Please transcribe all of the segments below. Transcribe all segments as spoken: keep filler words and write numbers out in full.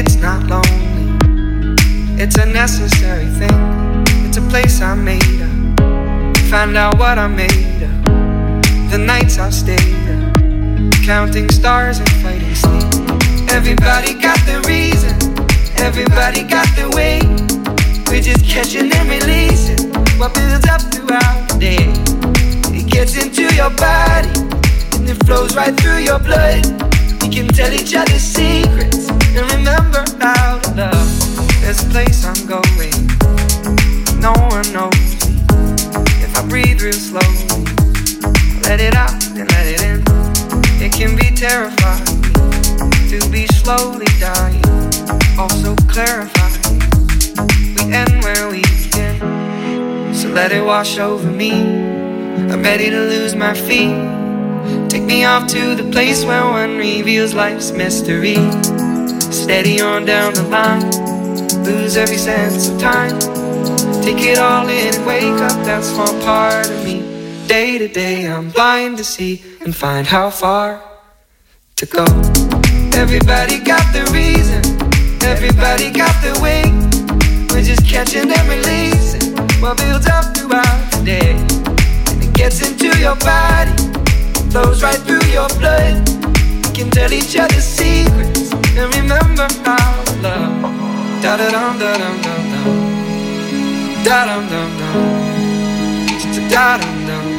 it's not lonely. It's a necessary thing. It's a place I made up. Find out what I made up. The nights I've stayed up, counting stars and fighting sleep. Everybody got their reason. Everybody got their way. We're just catching and releasing what builds up throughout the day. It gets into your body and it flows right through your blood. We can tell each other secrets and remember how to love. There's a place I'm going, no one knows me. If I breathe real slowly, let it out and let it in. It can be terrifying to be slowly dying, also clarifying. We end where we begin, so let it wash over me. I'm ready to lose my feet. Take me off to the place where one reveals life's mystery. Steady on down the line, lose every sense of time. Take it all in and wake up that small part of me. Day to day I'm blind to see and find how far to go. Everybody got their reason, everybody got their way. We're just catching and releasing what builds up throughout the day. And it gets into your body, flows right through your blood. We can tell each other secrets and remember how to love. Da da dum da dum dum dum, da dum dum dum, da dum dum.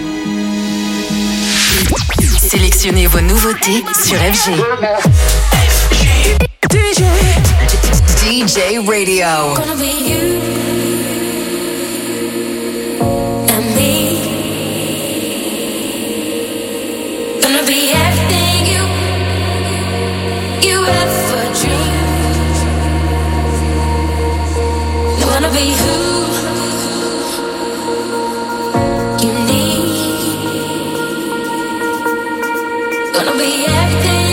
Sélectionnez vos nouveautés sur F G. D J D J Radio. Gonna be you and me. Gonna be everything you you ever dreamed. Gonna be who you need. Gonna be everything.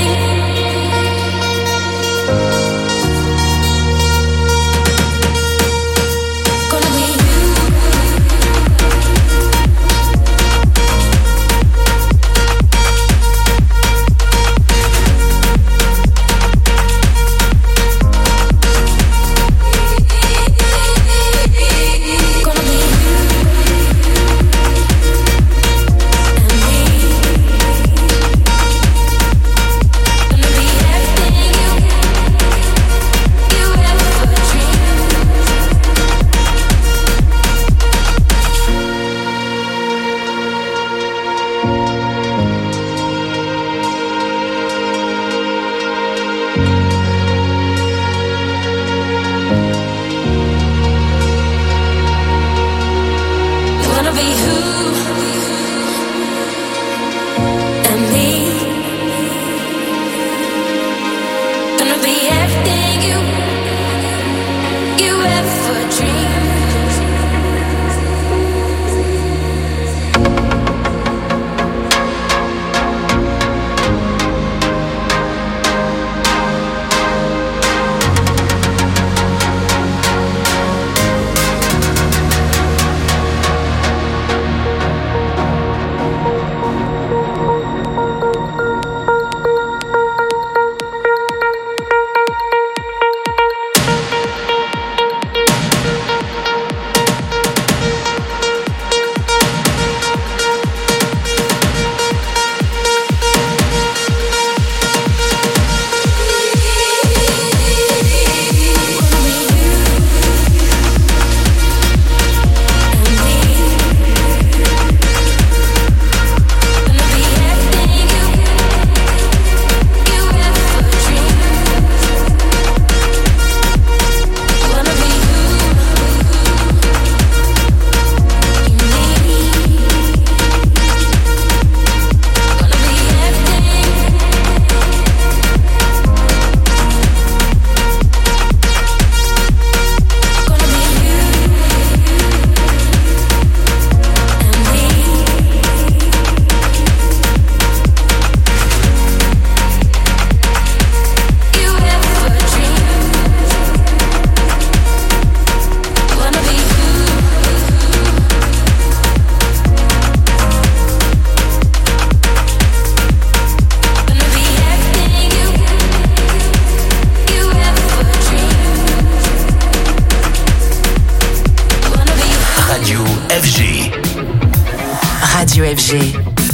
F G.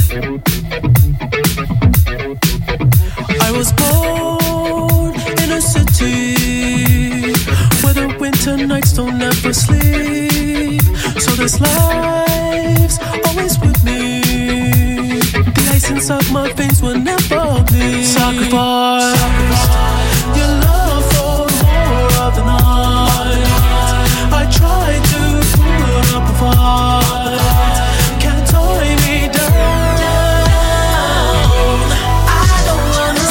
I was born in a city where the winter nights don't ever sleep. So this life's always with me. The ice inside my veins will never bleed. Sacrifice your love for more of the night. I try to put up a fight. Can't tie me down. I don't wanna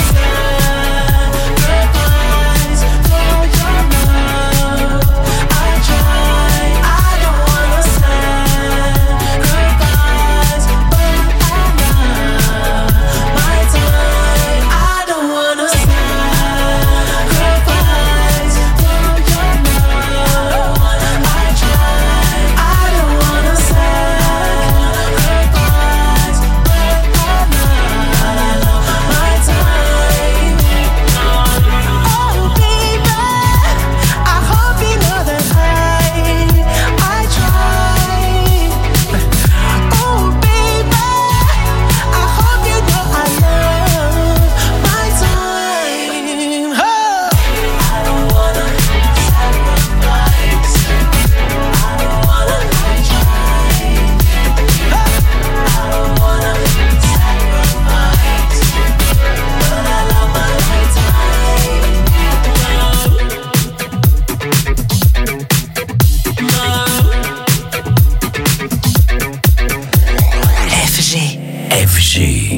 sacrifice for your love. I try. I don't wanna sacrifice for my time. I don't wanna sacrifice for your love. I try. I don't wanna sacrifice for my time. Oh baby, I hope you know that I I try. Oh baby, I hope you know I love my time. Oh. I don't wanna sacrifice. I don't wanna try. I don't wanna sacrifice, but I love my time. F G. F G.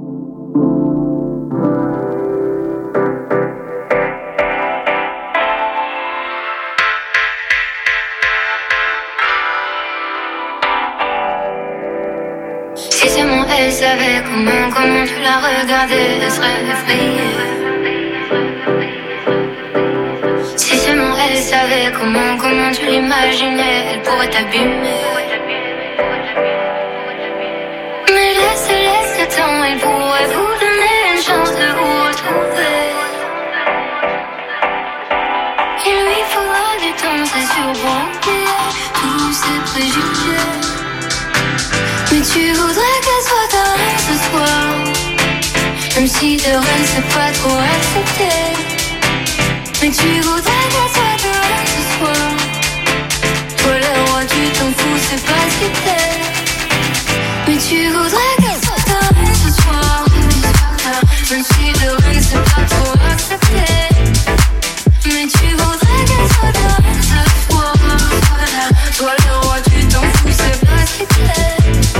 Si seulement elle savait comment, comment tu la regardais, elle serait effrayée. Si seulement elle savait comment, comment tu l'imaginais, elle pourrait t'abîmer. Mais laisse, laisse le temps, elle pourrait vous donner une chance de vous retrouver. Il lui faudra du temps, c'est sûr, pour oublier tous ces préjugés. Mais tu voudrais qu'elle soit ta reine ce soir, même si de reine c'est pas trop accepté. Mais tu voudrais qu'elle soit ta reine ce soir. Toi le roi tu t'en fous, c'est pas ce qui t'est. Mais tu voudrais qu'elle soit ta reine ce soir, même si de reine c'est pas trop accepté. Mais tu voudrais qu'elle soit ta reine ce soir. Toi le roi tu t'en fous, c'est pas ce qui t'est.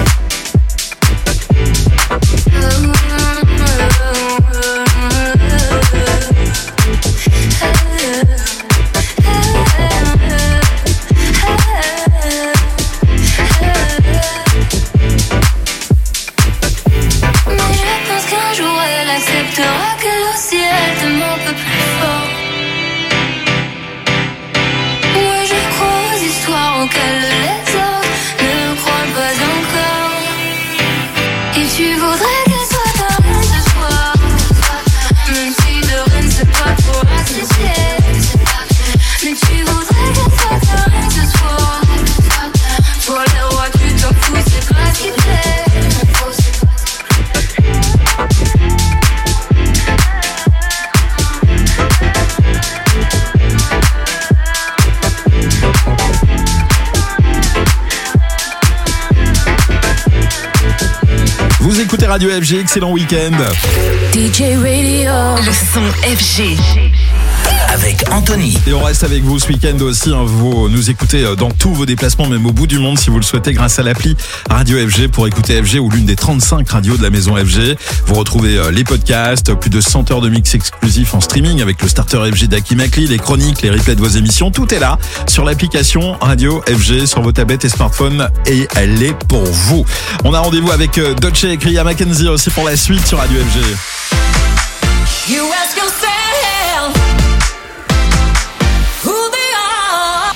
Écoutez Radio F G, excellent week-end. D J Radio. Le son F G. Avec Anthony. Et on reste avec vous ce week-end aussi. Hein, vous nous écoutez dans tous vos déplacements, même au bout du monde, si vous le souhaitez, grâce à l'appli Radio F G pour écouter F G ou l'une des trente-cinq radios de la maison F G. Vous retrouvez les podcasts, plus de cent heures de mix exclusifs en streaming avec le starter F G d'Aki Makli, les chroniques, les replays de vos émissions. Tout est là sur l'application Radio F G sur vos tablettes et smartphones et elle est pour vous. On a rendez-vous avec Dolce et Kriya Mackenzie aussi pour la suite sur Radio F G. You ask yourself who they are.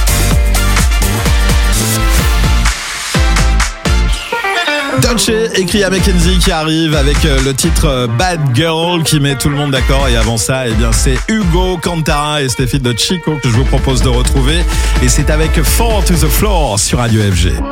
Dolce et Clea McKenzie qui arrive avec le titre Bad Girl qui met tout le monde d'accord. Et avant ça, eh bien, c'est Hugo Cantara et Stéphane de Chico que je vous propose de retrouver. Et c'est avec Four to the Floor sur Radio F G.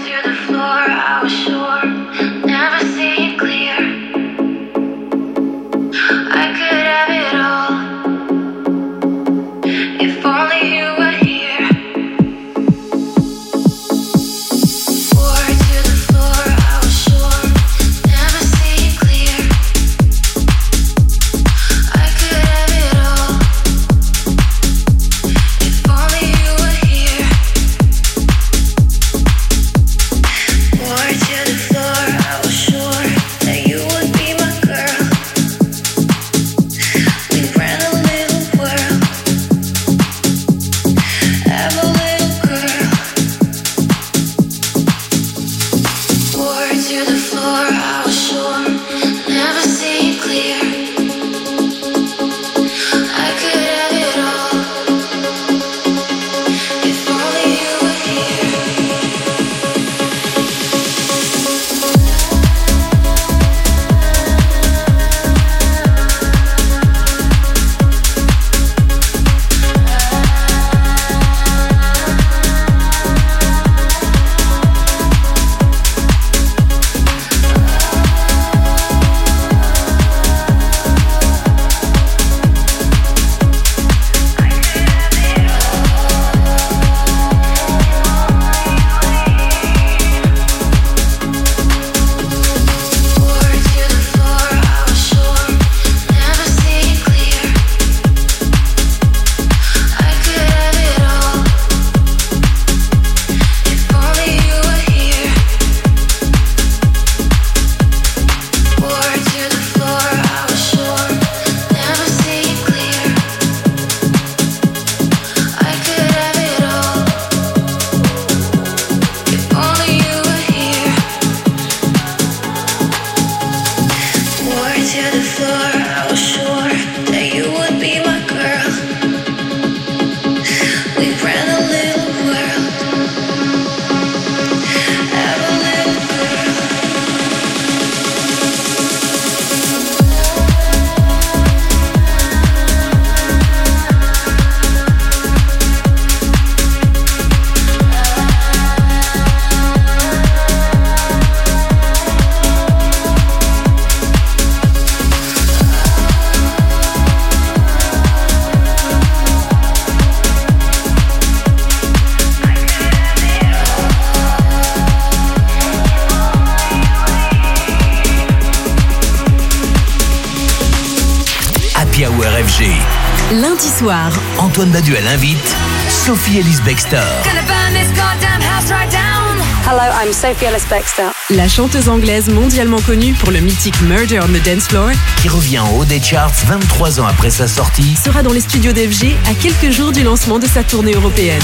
Lundi soir, Antoine Baduel invite Sophie Ellis Bextor. Hello, I'm Sophie Ellis Bextor. La chanteuse anglaise mondialement connue pour le mythique Murder on the Dance Floor, qui revient en haut des charts vingt-trois ans après sa sortie, sera dans les studios d'F G à quelques jours du lancement de sa tournée européenne.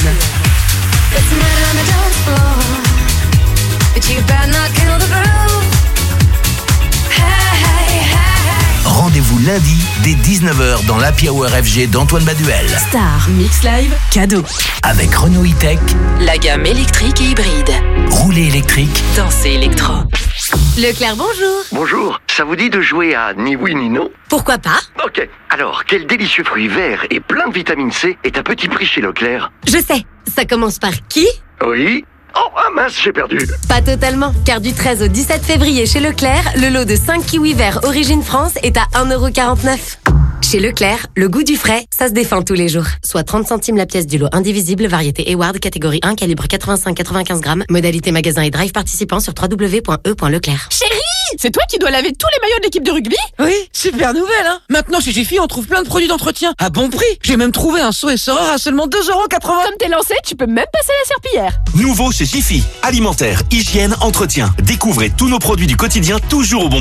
Rendez-vous lundi dès dix-neuf heures dans l'Happy Hour F G d'Antoine Baduel. Star, mix live, cadeau. Avec Renault E-Tech, la gamme électrique et hybride. Rouler électrique, danser électro. Leclerc, bonjour. Bonjour, ça vous dit de jouer à ni oui ni non? Pourquoi pas? Ok, alors quel délicieux fruit vert et plein de vitamine C est à petit prix chez Leclerc? Je sais, ça commence par qui? Oui. Oh, ah mince, j'ai perdu. Pas totalement, car du treize au dix-sept février chez Leclerc, le lot de cinq kiwis verts Origine France est à un euro quarante-neuf. Chez Leclerc, le goût du frais, ça se défend tous les jours. Soit trente centimes la pièce du lot indivisible, variété Eward, catégorie un, calibre quatre-vingt-cinq à quatre-vingt-quinze grammes. Modalité magasin et drive participant sur w w w point e point leclerc. Chérie, c'est toi qui dois laver tous les maillots de l'équipe de rugby? Oui, super nouvelle, hein. Maintenant, chez Jiffy, on trouve plein de produits d'entretien à bon prix. J'ai même trouvé un seau essoreur à seulement deux euros quatre-vingts. Comme t'es lancé, tu peux même passer la serpillière. Nouveau chez Jiffy. Alimentaire, hygiène, entretien. Découvrez tous nos produits du quotidien toujours au bon prix.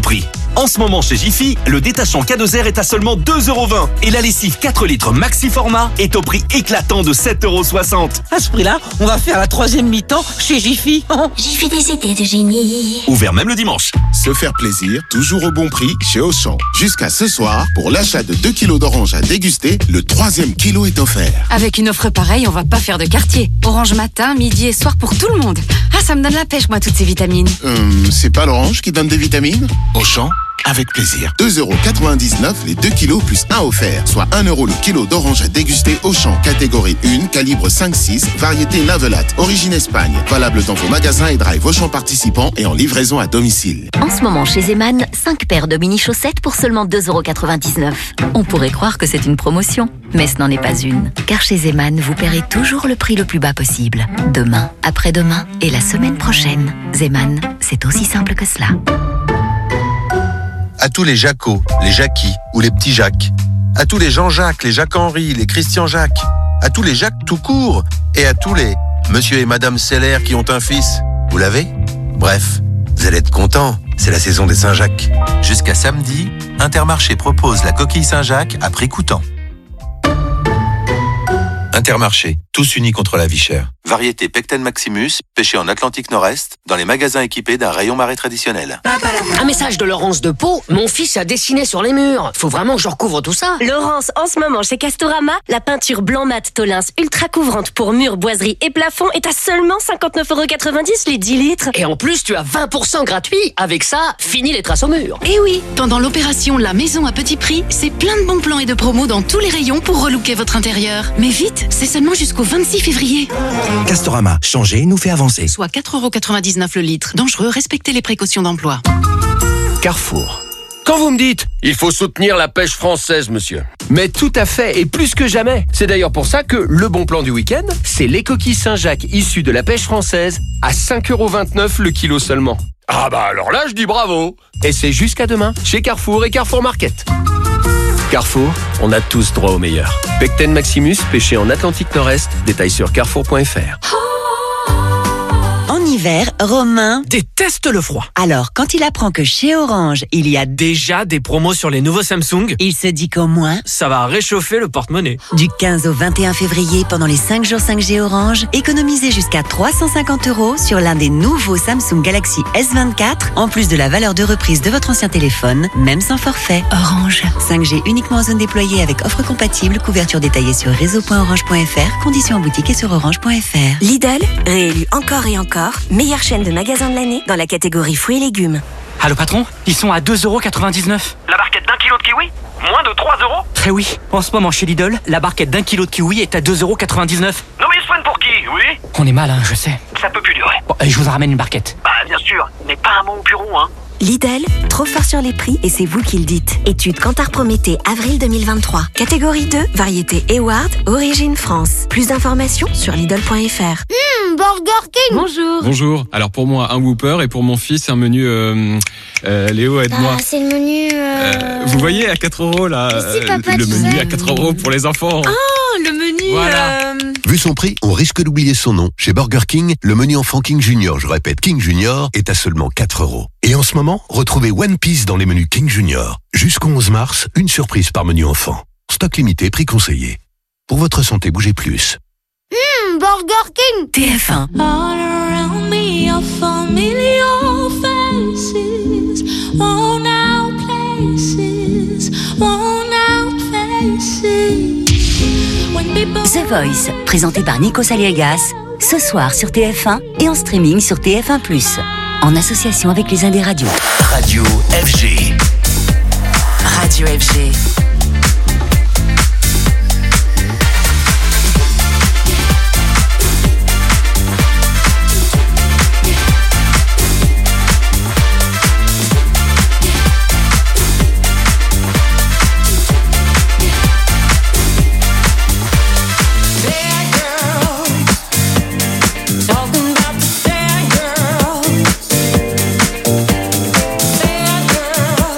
En ce moment chez Jiffy, le détachant K deux R est à seulement deux euros vingt et la lessive quatre litres maxi format est au prix éclatant de sept euros soixante. À ce prix-là, on va faire la troisième mi-temps chez Jiffy. Jiffy des idées de génie. Ouvert même le dimanche. Se faire plaisir, toujours au bon prix chez Auchan. Jusqu'à ce soir, pour l'achat de deux kilos d'oranges à déguster, le troisième kilo est offert. Avec une offre pareille, on va pas faire de quartier. Orange matin, midi et soir pour tout le monde. Ah, ça me donne la pêche, moi, toutes ces vitamines. Hum, c'est pas l'orange qui donne des vitamines ? Auchan, avec plaisir. deux euros quatre-vingt-dix-neuf les deux kilos plus un offert. Soit un euro le kilo d'orange à déguster Auchan. Catégorie un, calibre cinq six, variété Navelat, origine Espagne. Valable dans vos magasins et drive Auchan participants et en livraison à domicile. En ce moment chez Zeman, cinq paires de mini-chaussettes pour seulement deux euros quatre-vingt-dix-neuf. On pourrait croire que c'est une promotion, mais ce n'en est pas une. Car chez Zeman, vous paierez toujours le prix le plus bas possible. Demain, après-demain et la semaine prochaine. Zeman, c'est aussi simple que cela. À tous les Jaco, les Jackie ou les petits Jacques. À tous les Jean-Jacques, les Jacques-Henri, les Christian-Jacques. À tous les Jacques tout court. Et à tous les Monsieur et Madame Seller qui ont un fils. Vous l'avez ? Bref, vous allez être contents. C'est la saison des Saint-Jacques. Jusqu'à samedi, Intermarché propose la coquille Saint-Jacques à prix coûtant. Intermarché, tous unis contre la vie chère. Variété Pecten Maximus, pêché en Atlantique Nord-Est, dans les magasins équipés d'un rayon marais traditionnel. Un message de Laurence de Pau. Mon fils a dessiné sur les murs. Faut vraiment que je recouvre tout ça. Laurence, en ce moment chez Castorama, la peinture blanc mat Tolins ultra couvrante pour murs, boiseries et plafonds est à seulement cinquante-neuf euros quatre-vingt-dix les dix litres. Et en plus, tu as vingt pour cent gratuit. Avec ça, fini les traces au mur. Eh oui, pendant l'opération La Maison à petit prix, c'est plein de bons plans et de promos dans tous les rayons pour relooker votre intérieur. Mais vite, c'est seulement jusqu'au vingt-six février. Castorama, changer nous fait avancer. Soit quatre euros quatre-vingt-dix-neuf le litre. Dangereux, respectez les précautions d'emploi. Carrefour. Quand vous me dites, il faut soutenir la pêche française, monsieur. Mais tout à fait, et plus que jamais. C'est d'ailleurs pour ça que le bon plan du week-end, c'est les coquilles Saint-Jacques issues de la pêche française à cinq euros vingt-neuf le kilo seulement. Ah bah alors là, je dis bravo. Et c'est jusqu'à demain, chez Carrefour et Carrefour Market. Carrefour, on a tous droit au meilleur. Pecten Maximus, pêché en Atlantique Nord-Est. Détail sur carrefour point f r. En hiver, Romain déteste le froid. Alors, quand il apprend que chez Orange, il y a déjà des promos sur les nouveaux Samsung, il se dit qu'au moins, ça va réchauffer le porte-monnaie. Du quinze au vingt et un février, pendant les cinq jours cinq G Orange, économisez jusqu'à trois cent cinquante euros sur l'un des nouveaux Samsung Galaxy S vingt-quatre, en plus de la valeur de reprise de votre ancien téléphone, même sans forfait. Orange. cinq G uniquement en zone déployée avec offre compatible, couverture détaillée sur réseau point orange point f r, conditions en boutique et sur orange point f r. Lidl, réélu encore et encore, meilleure chaîne de magasins de l'année dans la catégorie fruits et légumes. Allô patron, ils sont à deux euros quatre-vingt-dix-neuf. La barquette d'un kilo de kiwi ? Moins de trois euros ? Eh oui, en ce moment chez Lidl, la barquette d'un kilo de kiwi est à deux euros quatre-vingt-dix-neuf. Non mais ils se prennent pour qui, oui ? On est mal, hein, je sais. Ça peut plus durer. Bon, je vous en ramène une barquette. Bah bien sûr, mais pas un mot au bureau, hein. Lidl, trop fort sur les prix et c'est vous qui le dites. Étude Kantar Prométhée, avril deux mille vingt-trois. Catégorie deux, variété Eward, origine France. Plus d'informations sur Lidl point f r. Mmh, Burger King. Bonjour. Bonjour. Alors pour moi, un Whopper et pour mon fils, un menu... Euh, euh, Léo, aide-moi. Ah, c'est le menu... Euh... Euh, vous voyez, à quatre euros, là, si, papa, le menu sais. à quatre euros pour les enfants. Oh, le menu... Voilà. Euh... Vu son prix, on risque d'oublier son nom. Chez Burger King, le menu enfant King Junior, je répète King Junior, est à seulement quatre euros. Et en ce moment, retrouvez One Piece dans les menus King Junior. Jusqu'au onze mars, une surprise par menu enfant. Stock limité, prix conseillé. Pour votre santé, bougez plus. Mmh, Burger King. T F un. All around me are familiar faces, worn out places, worn out faces. The Voice, présenté par Nico Saliegas, ce soir sur T F un et en streaming sur T F un plus, en association avec les Indes Radios. Radio F G. Radio F G. Talking about the bad girl, bad girl.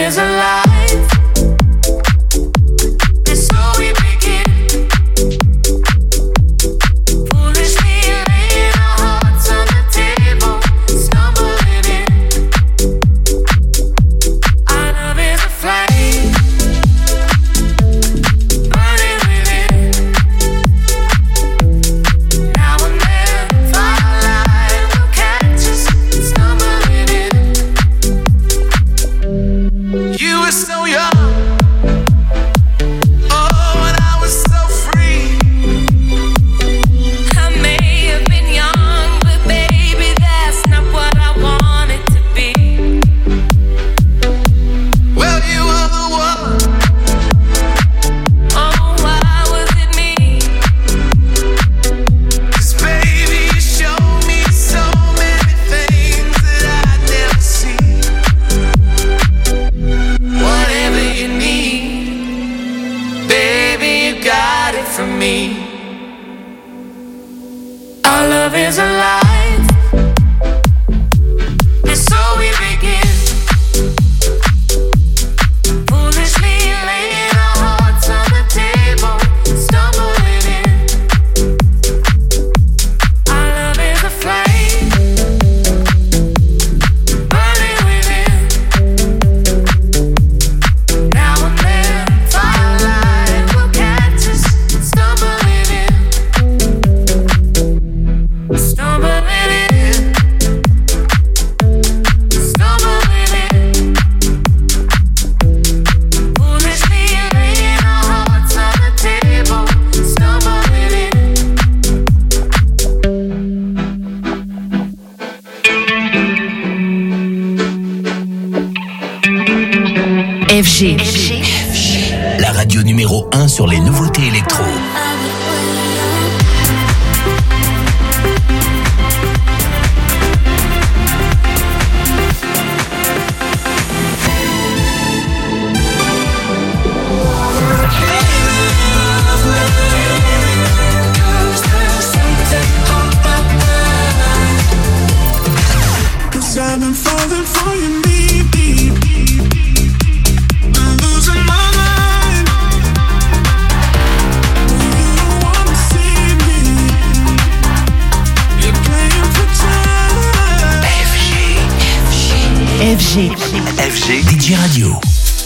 is alive. And so we begin. Foolishly laying our hearts on the table, stumbling in. Our love is a flame, burning within. Now and then, firelight will catch us stumbling in. You were so young, oh, and I was so free. I may have been young, but baby, that's not what I wanted to be. Well, you were the one. Oh, why was it me? 'Cause baby, you showed me so many things that I'd never seen. Whatever you need, baby, you got it from me. Our love is alive, and so we begin. Foolishly laying our hearts on the table, stumbling in. Our love is a flame, burning within. Now and then, firelight will catch us stumbling in. Stumbling in. Stumbling in. Foolishly laying our hearts on the table, stumbling in. F G. La radio numéro un sur les nouveautés électro. Cause I've been falling for you deep, deep, deep. I'm losing my mind. You don't wanna see me. You're playing pretend. F G. F G. F G. D J Radio.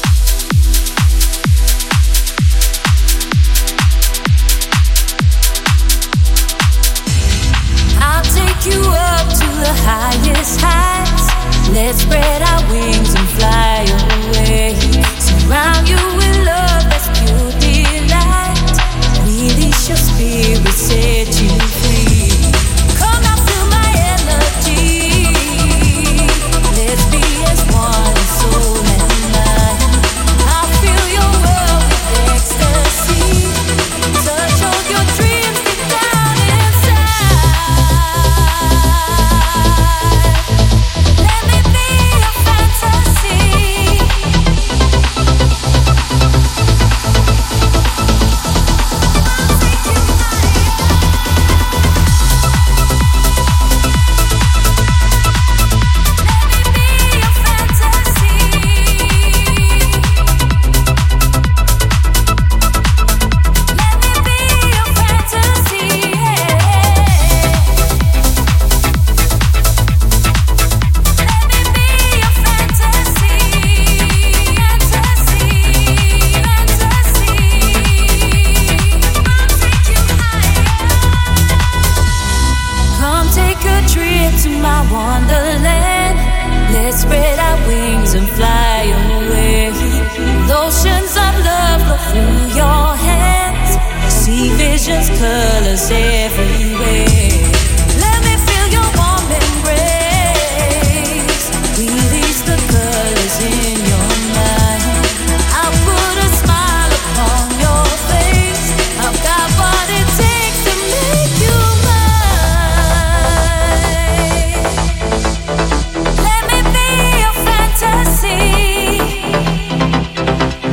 I'll take you up to the highest heights. Let's spread our wings and fly away. Surround you with love that's pure delight. Release your spirit, set you free. Come now, feel my energy. Let's be as one, soul and mind. I'll fill your world with ecstasy. Touch all your dreams deep down inside. Let me be your fantasy. Come take a trip to my wonderland. Let's spread our wings and fly away. Oceans of love flow through your hands. See visions, colors everywhere. Let me feel your warm embrace. Release the colors in your mind. I'll put a smile upon your face. I've got what it takes to make you mine. Let me be your fantasy.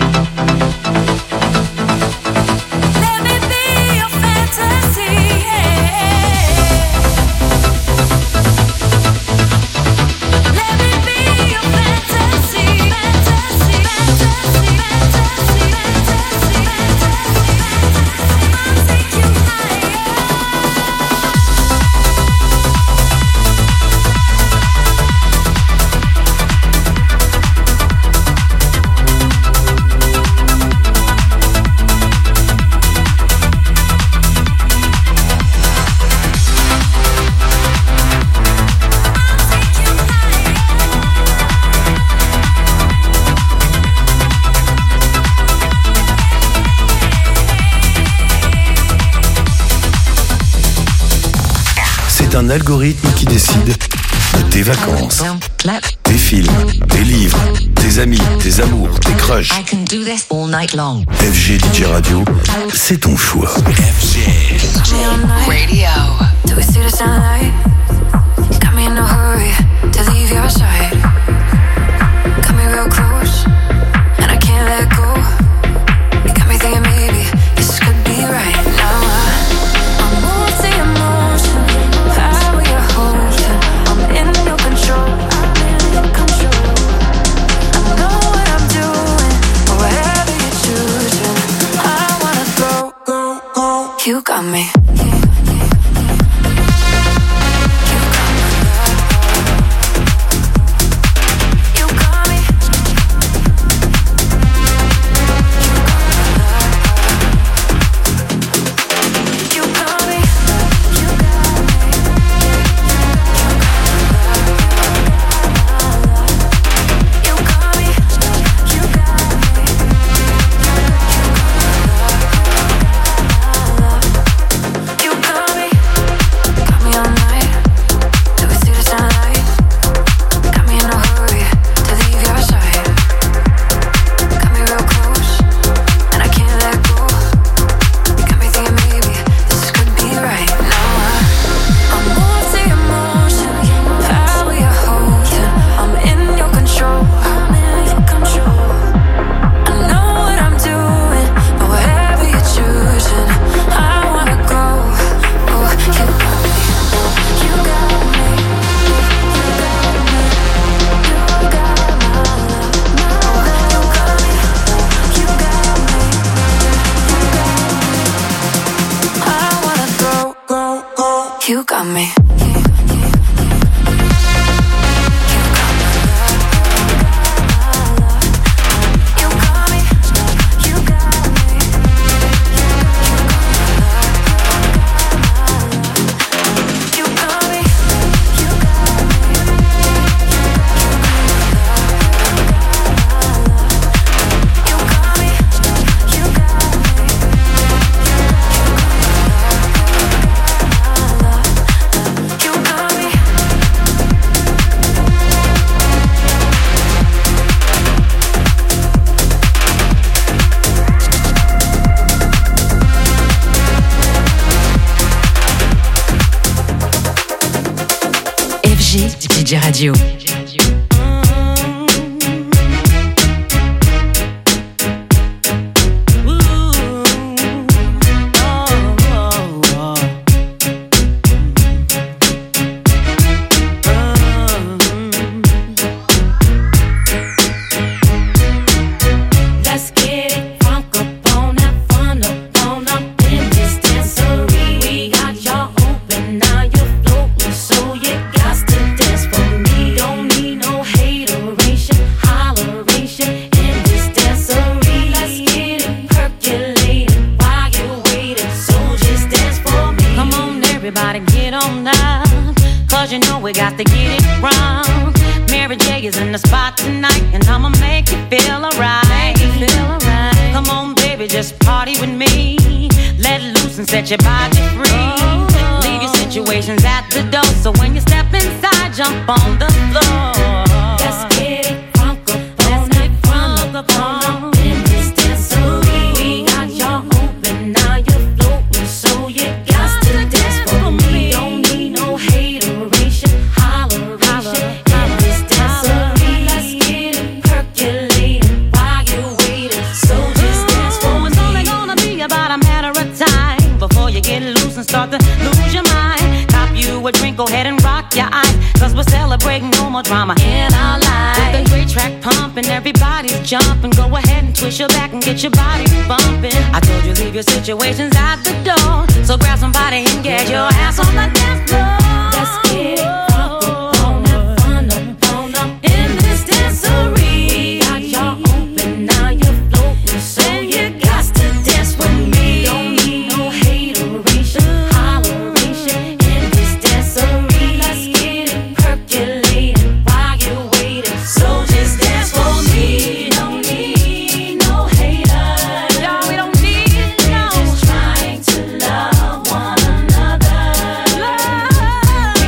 Let me be your fantasy. Yeah. un algorithme qui décide de tes vacances, tes films, tes livres, tes amis, tes amours, tes crushs. F G D J Radio, c'est ton choix. F G Radio. Do we see the sunlight? Got me in a hurry to leave your side. Got me real close, and I can't let go. You got me thinking maybe this could be right now. I'm moved to emotion, power you're holding. I'm in your control, I'm in your control. I know what I'm doing, wherever you're choosing. I wanna go, go, go. You got me. You got me. D J Radio. Set your body free. Leave your situations at the door. So when you step inside, jump on the floor. Let's get it crunk up on it, crunk up on in this dancery. We got y'all open, now you're floating, so you got to dance for me. Don't need no hateration, holleration in this dancery. Let's get it percolating while you're waiting. So just dance for me. It's only gonna be about a matter of time before you get loose and start to lose your mind. Cop you a drink, go ahead and rock your eyes, cause we're celebrating no more drama in our lives. With a great track pumping, everybody's jumping. Go ahead and twist your back and get your body bumping. I told you leave your situations at the door, so grab somebody and get your ass on the dance floor. Let's get it crunk up on that fun up, on up in this dancery. Got y'all open, now you're floating, so you got to dance with me. Don't need no hateration, holleration in this dancery. Let's get it percolating while you're waiting. So just dance for me. Don't need no haters. No, we don't need no. We're just trying to love one another. Love.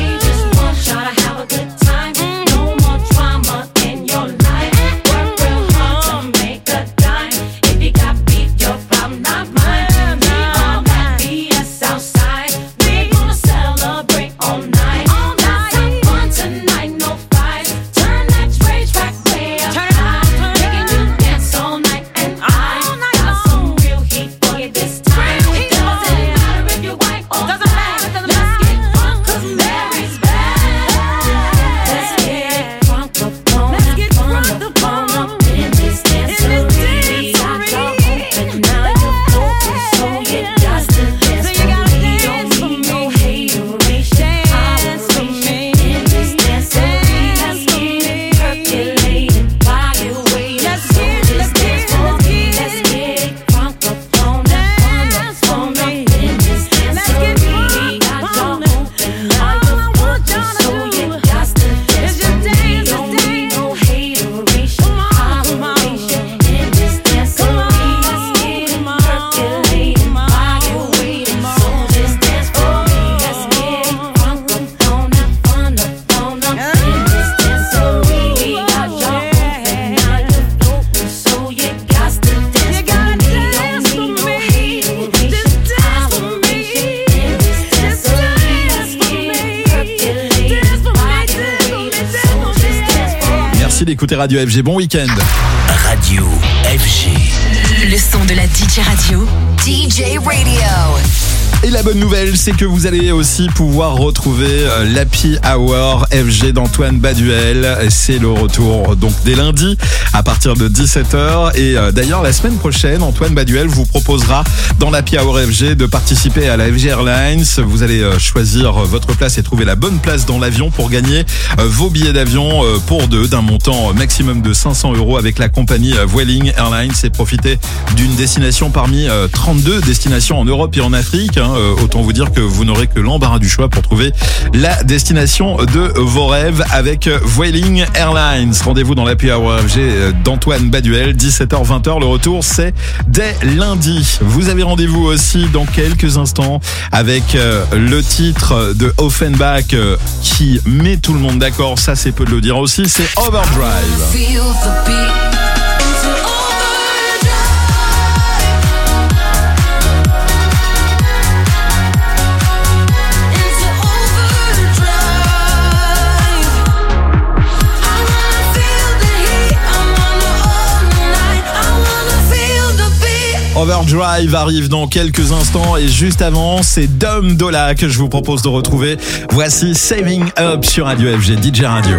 écoutez Radio F G, bon week-end. Radio F G. Le son de la D J Radio. D J Radio. Et la bonne nouvelle, c'est que vous allez aussi pouvoir retrouver l'Happy Hour F G d'Antoine Baduel. C'est le retour donc dès lundi à partir de dix-sept heures. Et d'ailleurs, la semaine prochaine, Antoine Baduel vous proposera dans l'Happy Hour F G de participer à la F G Airlines. Vous allez choisir votre place et trouver la bonne place dans l'avion pour gagner vos billets d'avion pour deux d'un montant maximum de cinq cents euros avec la compagnie Vueling Airlines et profiter d'une destination parmi trente-deux destinations en Europe et en Afrique. Euh, autant vous dire que vous n'aurez que l'embarras du choix pour trouver la destination de vos rêves avec Vueling Airlines. Rendez-vous dans l'Happy Hour F G d'Antoine Baduel, dix-sept heures vingt heures. Le retour, c'est dès lundi. Vous avez rendez-vous aussi dans quelques instants avec euh, le titre de Offenbach euh, qui met tout le monde d'accord. Ça, c'est peu de le dire aussi. C'est Overdrive. Overdrive arrive dans quelques instants et juste avant, c'est Dom Dola que je vous propose de retrouver. Voici Saving Up sur Radio F G, D J Radio.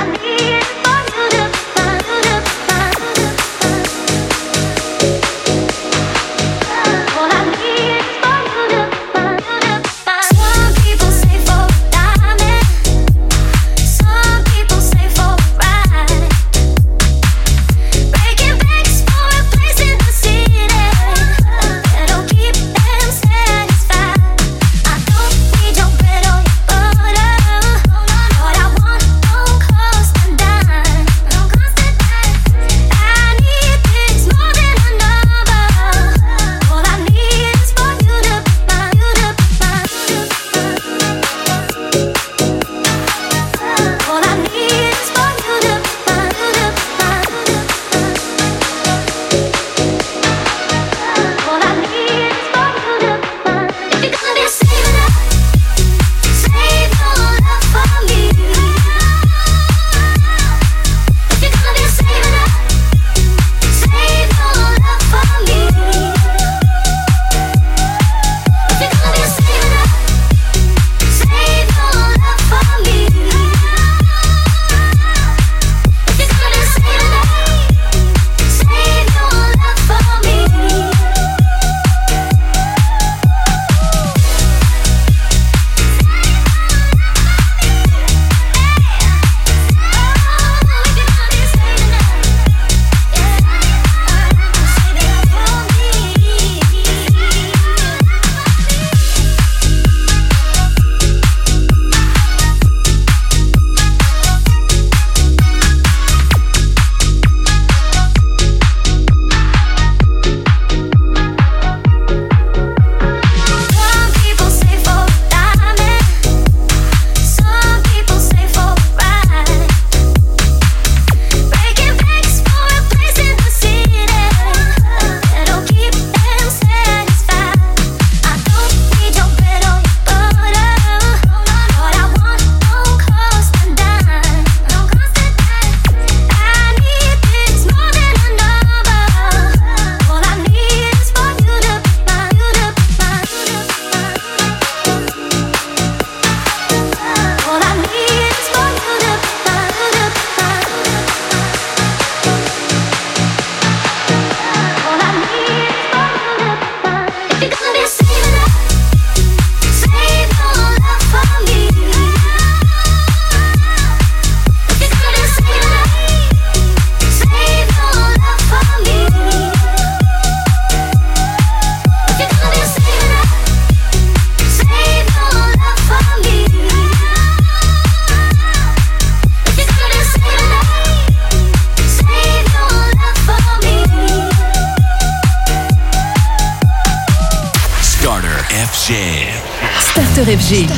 Starter F G.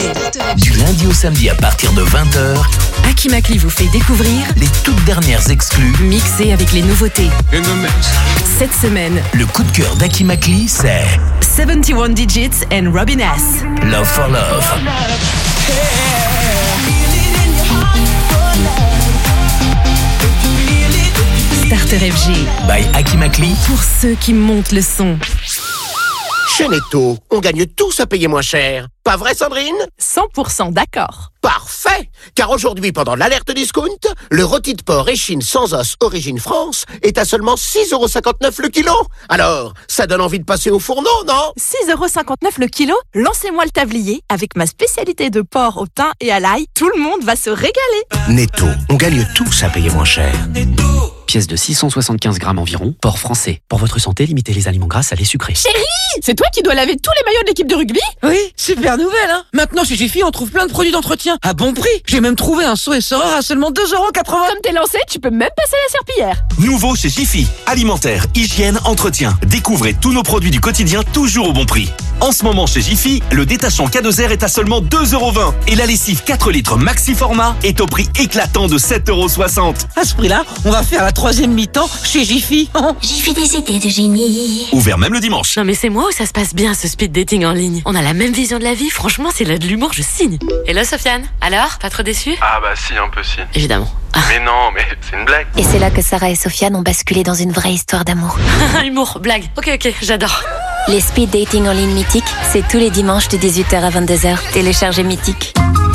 Du lundi au samedi à partir de vingt heures, Aki Makli vous fait découvrir les toutes dernières exclus mixées avec les nouveautés. Cette semaine, le coup de cœur d'Aki Makli, c'est soixante et un Digits and Robin S. Love for Love. écouteurs F G. By Akimakli. Pour ceux qui montent le son. Chez Netto, on gagne tous à payer moins cher. Pas vrai, Sandrine? cent pour cent d'accord. Parfait! Car aujourd'hui, pendant l'alerte discount, le rôti de porc échine sans os origine France est à seulement six euros cinquante-neuf le kilo. Alors, ça donne envie de passer au fourneau, non? six euros cinquante-neuf le kilo? Lancez-moi le tablier. Avec ma spécialité de porc au thym et à l'ail, tout le monde va se régaler. Netto, on gagne tous à payer moins cher. Pièce de six cent soixante-quinze grammes environ, porc français. Pour votre santé, limitez les aliments gras, salés, sucrés. Chérie, c'est toi qui dois laver tous les maillots de l'équipe de rugby? Oui, super nouvelle, hein. Maintenant, chez Jiffy, on trouve plein de produits d'entretien à bon prix. J'ai même trouvé un seau essoreur à seulement deux euros quatre-vingts. Comme t'es lancé, tu peux même passer la serpillière. Nouveau chez Jiffy. Alimentaire, hygiène, entretien. Découvrez tous nos produits du quotidien toujours au bon prix. En ce moment chez Jiffy, le détachant K deux R est à seulement deux euros vingt et la lessive quatre litres maxi format est au prix éclatant de sept euros soixante. À ce prix-là, on va faire la troisième mi-temps chez Jiffy. Jiffy des idées de génie. Ouvert même le dimanche. Non mais c'est moi où ça se passe bien ce speed dating en ligne. On a la même vision de la vie, franchement c'est là de l'humour, je signe. Hello Sofiane, alors, pas trop déçue? Ah bah si, un peu si. Évidemment. Mais non, mais c'est une blague. Et c'est là que Sarah et Sofiane ont basculé dans une vraie histoire d'amour. Humour, blague. Ok ok, j'adore. Les speed dating en ligne Mythique, c'est tous les dimanches de dix-huit heures à vingt-deux heures. Téléchargez Mythique.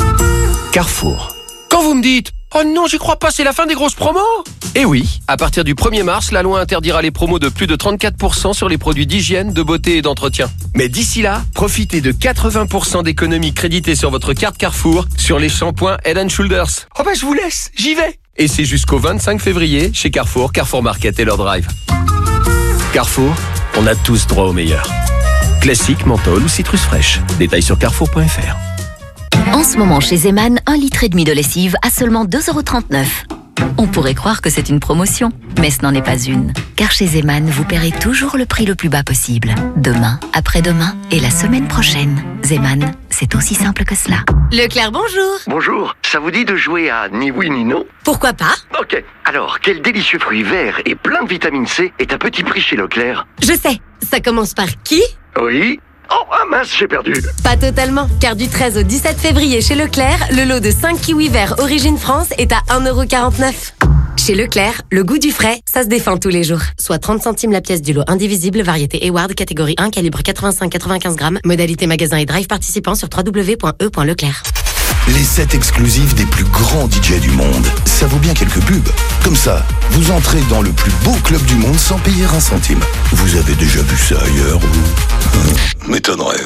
Carrefour. Quand vous me dites « Oh non, j'y crois pas, c'est la fin des grosses promos !» Eh oui, à partir du premier mars, la loi interdira les promos de plus de trente-quatre pour cent sur les produits d'hygiène, de beauté et d'entretien. Mais d'ici là, profitez de quatre-vingts pour cent d'économies créditées sur votre carte Carrefour sur les shampoings Head and Shoulders. Oh bah je vous laisse, j'y vais. Et c'est jusqu'au vingt-cinq février chez Carrefour, Carrefour Market et leur drive. Carrefour, on a tous droit au meilleur. Classique, menthol ou citrus fraîche. Détails sur carrefour point f r. En ce moment chez Zeman, un litre et demi de lessive à seulement deux euros trente-neuf. On pourrait croire que c'est une promotion, mais ce n'en est pas une. Car chez Zeman, vous paierez toujours le prix le plus bas possible. Demain, après-demain et la semaine prochaine. Zeman, c'est aussi simple que cela. Leclerc, bonjour. Bonjour, ça vous dit de jouer à ni oui ni non? Pourquoi pas? Ok, alors, quel délicieux fruit vert et plein de vitamine C est à petit prix chez Leclerc? Je sais, ça commence par qui? Oui. Oh, ah mince, j'ai perdu. Pas totalement, car du treize au dix-sept février chez Leclerc, le lot de cinq kiwis verts Origine France est à un euro quarante-neuf. Chez Leclerc, le goût du frais, ça se défend tous les jours. Soit trente centimes la pièce du lot indivisible, variété Eward, catégorie un, calibre quatre-vingt-cinq à quatre-vingt-quinze grammes, modalité magasin et drive participant sur w w w point e point leclerc. Les sets exclusifs des plus grands D J du monde. Ça vaut bien quelques pubs. Comme ça, vous entrez dans le plus beau club du monde sans payer un centime. Vous avez déjà vu ça ailleurs, vous? M'étonnerait.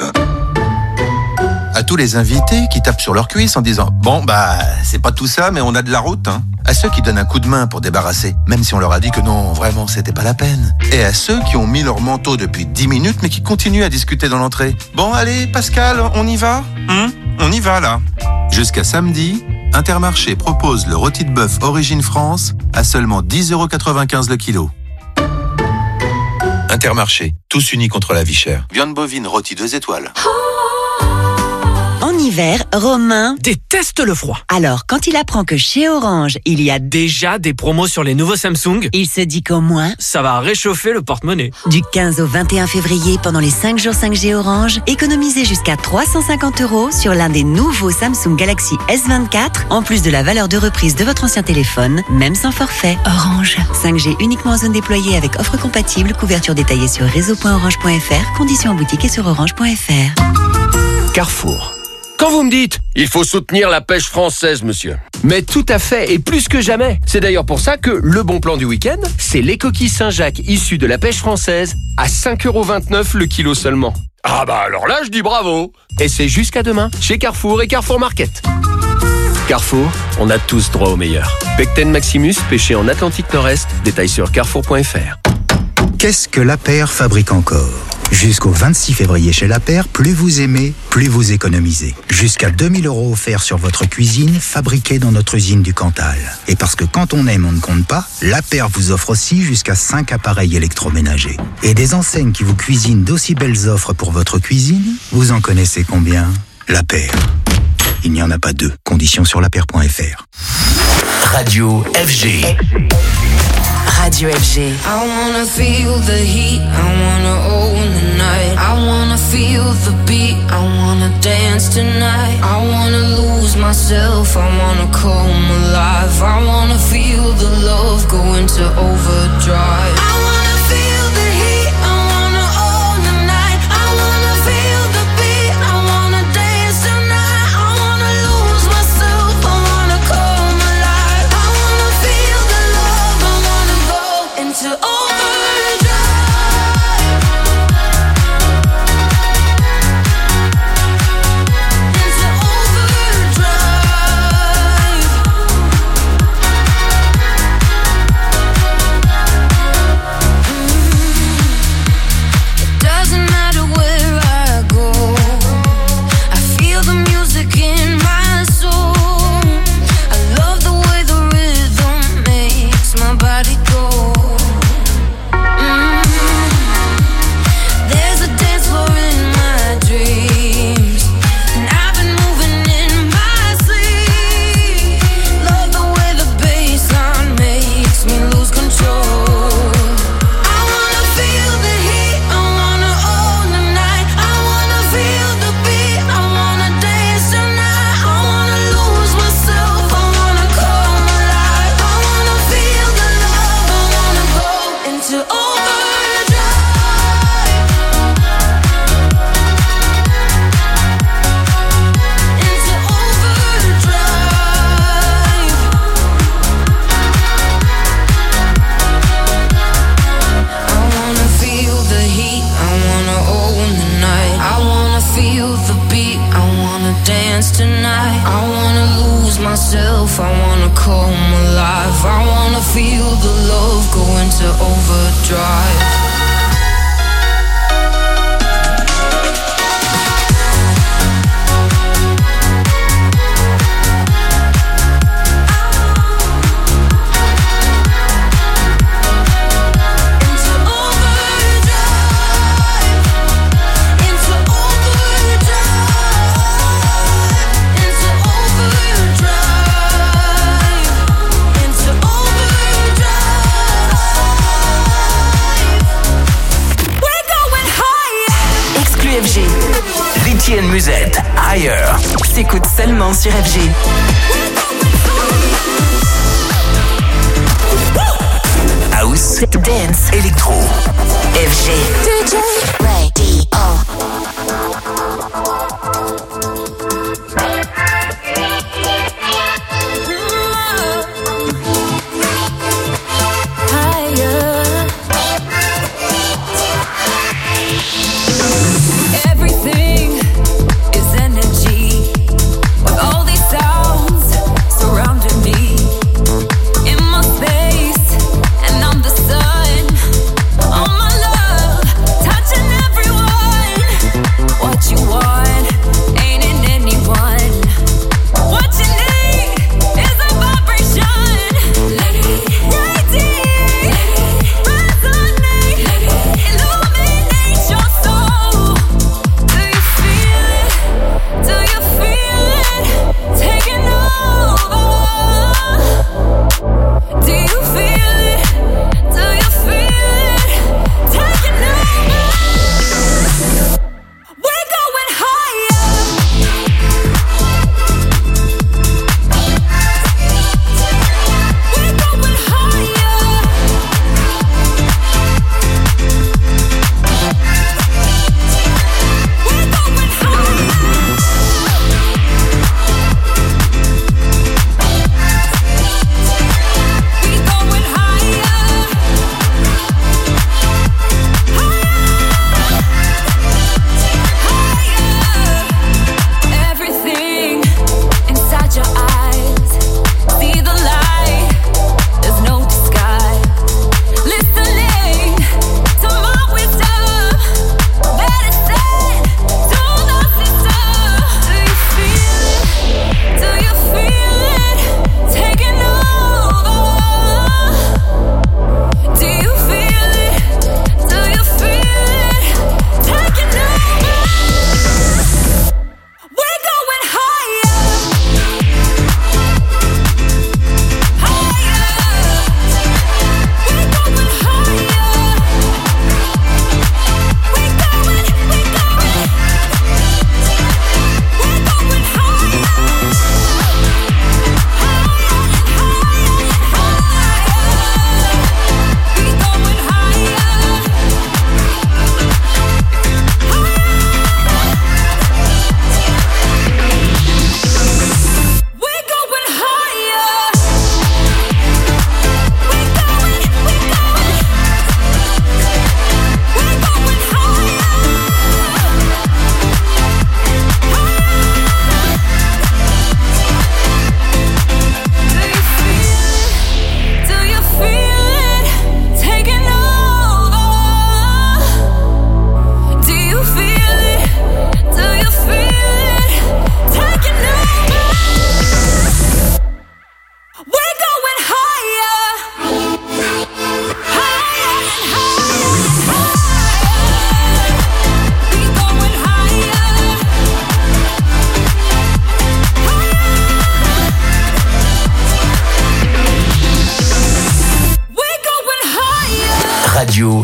À tous les invités qui tapent sur leurs cuisses en disant « Bon, bah, c'est pas tout ça, mais on a de la route, hein ». À ceux qui donnent un coup de main pour débarrasser, même si on leur a dit que non, vraiment, c'était pas la peine. Et à ceux qui ont mis leur manteau depuis dix minutes, mais qui continuent à discuter dans l'entrée. Bon, allez, Pascal, on y va? Hum, on y va, là. Jusqu'à samedi, Intermarché propose le rôti de bœuf Origine France à seulement dix euros quatre-vingt-quinze le kilo. Intermarché, tous unis contre la vie chère. Viande bovine rôti deux étoiles. En hiver, Romain déteste le froid. Alors, quand il apprend que chez Orange, il y a déjà des promos sur les nouveaux Samsung, il se dit qu'au moins, ça va réchauffer le porte-monnaie. Du quinze au vingt et un février, pendant les cinq jours cinq G Orange, économisez jusqu'à trois cent cinquante euros sur l'un des nouveaux Samsung Galaxy S vingt-quatre, en plus de la valeur de reprise de votre ancien téléphone, même sans forfait. Orange. cinq G uniquement en zone déployée avec offre compatible, couverture détaillée sur réseau point orange point f r, conditions en boutique et sur orange point f r. Carrefour. Quand vous me dites « Il faut soutenir la pêche française, monsieur », mais tout à fait, et plus que jamais. C'est d'ailleurs pour ça que le bon plan du week-end, c'est les coquilles Saint-Jacques issues de la pêche française à cinq euros vingt-neuf le kilo seulement. Ah bah alors là, je dis bravo. Et c'est jusqu'à demain, chez Carrefour et Carrefour Market. Carrefour, on a tous droit au meilleur. Pecten Maximus, pêché en Atlantique Nord-Est, détail sur carrefour point f r. Qu'est-ce que La Paire fabrique encore? Jusqu'au vingt-six février chez La Paire, plus vous aimez, plus vous économisez. Jusqu'à deux mille euros offerts sur votre cuisine, fabriquée dans notre usine du Cantal. Et parce que quand on aime, on ne compte pas, La Paire vous offre aussi jusqu'à cinq appareils électroménagers. Et des enseignes qui vous cuisinent d'aussi belles offres pour votre cuisine, vous en connaissez combien? La Paire. Il n'y en a pas deux. Conditions sur la paire point f r. Radio F G. Radio F G. I wanna feel the heat, I wanna own the night. I wanna feel the beat, I wanna dance tonight. I wanna lose myself, I wanna come alive. I wanna feel the love go into overdrive. I wanna feel the heat, I wanna own the night. I wanna feel the beat, I wanna dance tonight. I wanna lose myself, I wanna come alive. I wanna feel the love, I wanna go into overdrive. Myself, I wanna come alive. I wanna feel the love go into overdrive. Ricky and Musette, Higher. S'écoute seulement sur F G. House, dance, électro. F G. D J Radio. Never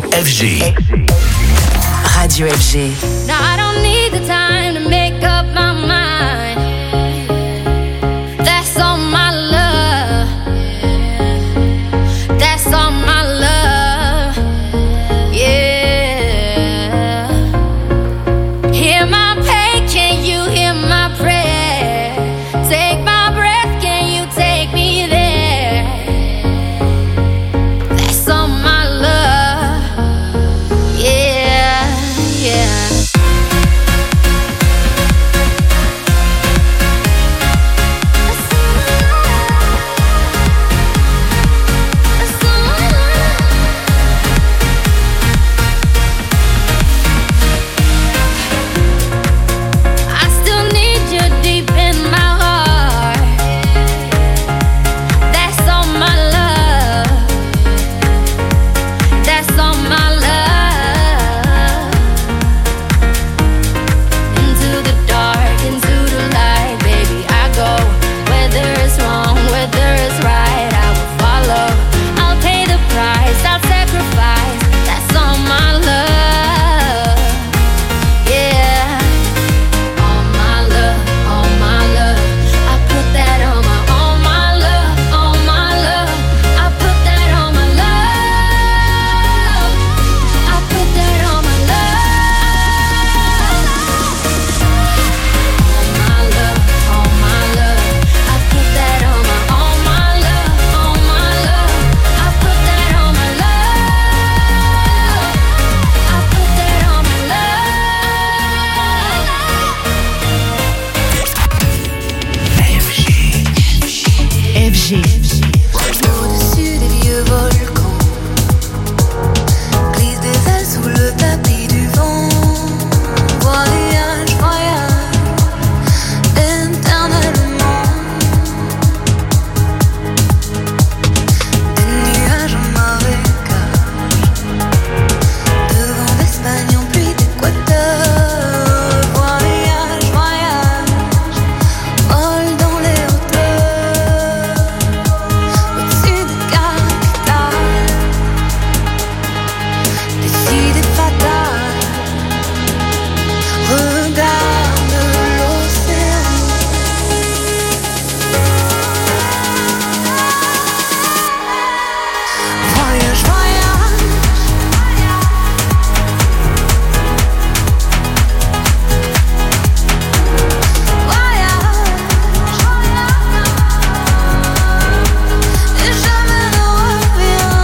F G. Radio F G. Now I don't need the time to make up my mind. That's all my love. That's all my love. Yeah. Hear my pain, can you hear my prayer? Take my breath, can you take me there? That's all my love. Yeah, yeah. I still need you deep in my heart. That's all my love. That's all my love. Into the dark, into the light, baby, I go. Whether it's wrong, whether it's right, I will follow. I'll pay the price, I'll sacrifice. That's all my love. Yeah. All my love, all my love. I put that on my, all my love, all my love. I put that on my love. I put that on my love. All my love, all my love. I put that on my, all my love, all my love. I put that on my love. I put that on my F G. Au-dessus des vieux volcans, glisse des ailes sous le tapis du vent. Voyage, voyage, éternellement. Des nuages en marécage, de vent d'Espagne en pluie d'Équateur. Voyage, voyage, vol dans les hauteurs. Au-dessus des capitales, décidé fatal. Regarde l'océan. Voyage, voyage. Et jamais ne reviens.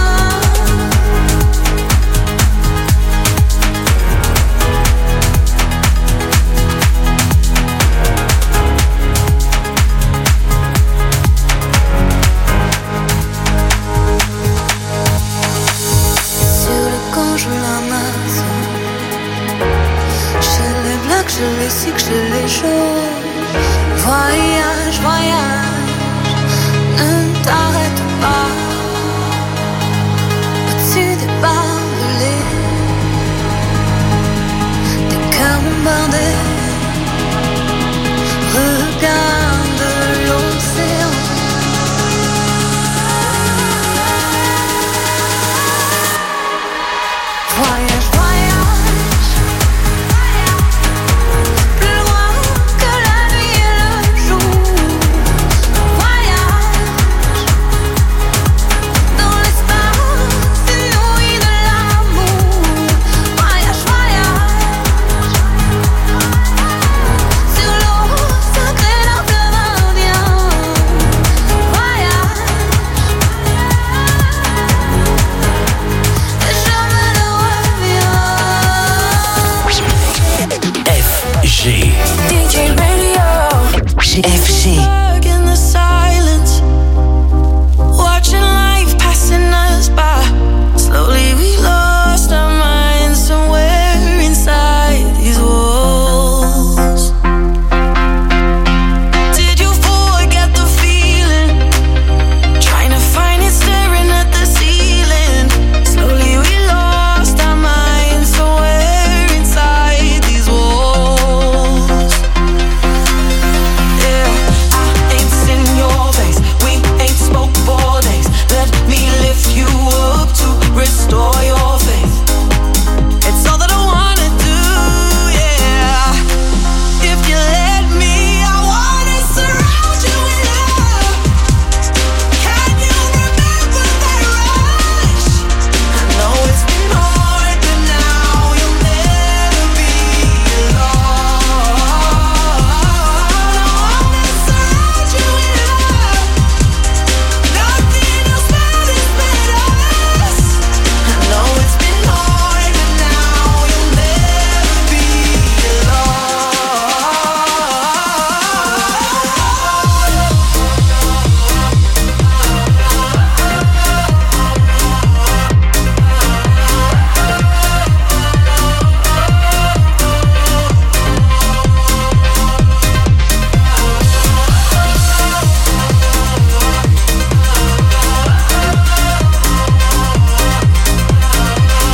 Sur le camp, je l'Amazon. Chez les blacks, chez les sikhs, chez les chauds. Voyage, voyage, ne t'arrête pas. Au-dessus des barbelés, des cœurs bombardés. Regarde l'océan. Voyage, voyage, plus loin que la nuit et le jour. Voyage, dans l'espace inouï de l'amour. Voyage, voyage, sur l'eau sacrée d'un fleuve indien. Voyage, et jamais ne reviens. F G. D J Radio. F G.